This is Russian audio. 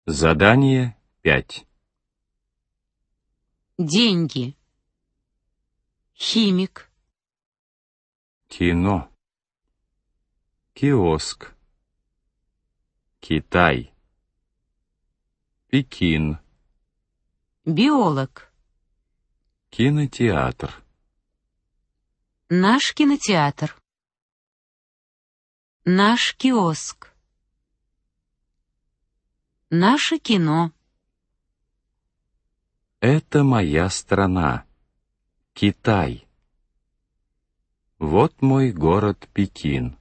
Задание 5. Деньги. Химик. Кино. Киоск. Китай. Пекин. Биолог. Кинотеатр. Наш кинотеатр. Наш киоск. Наше кино. Это моя страна. Китай. Вот мой город Пекин.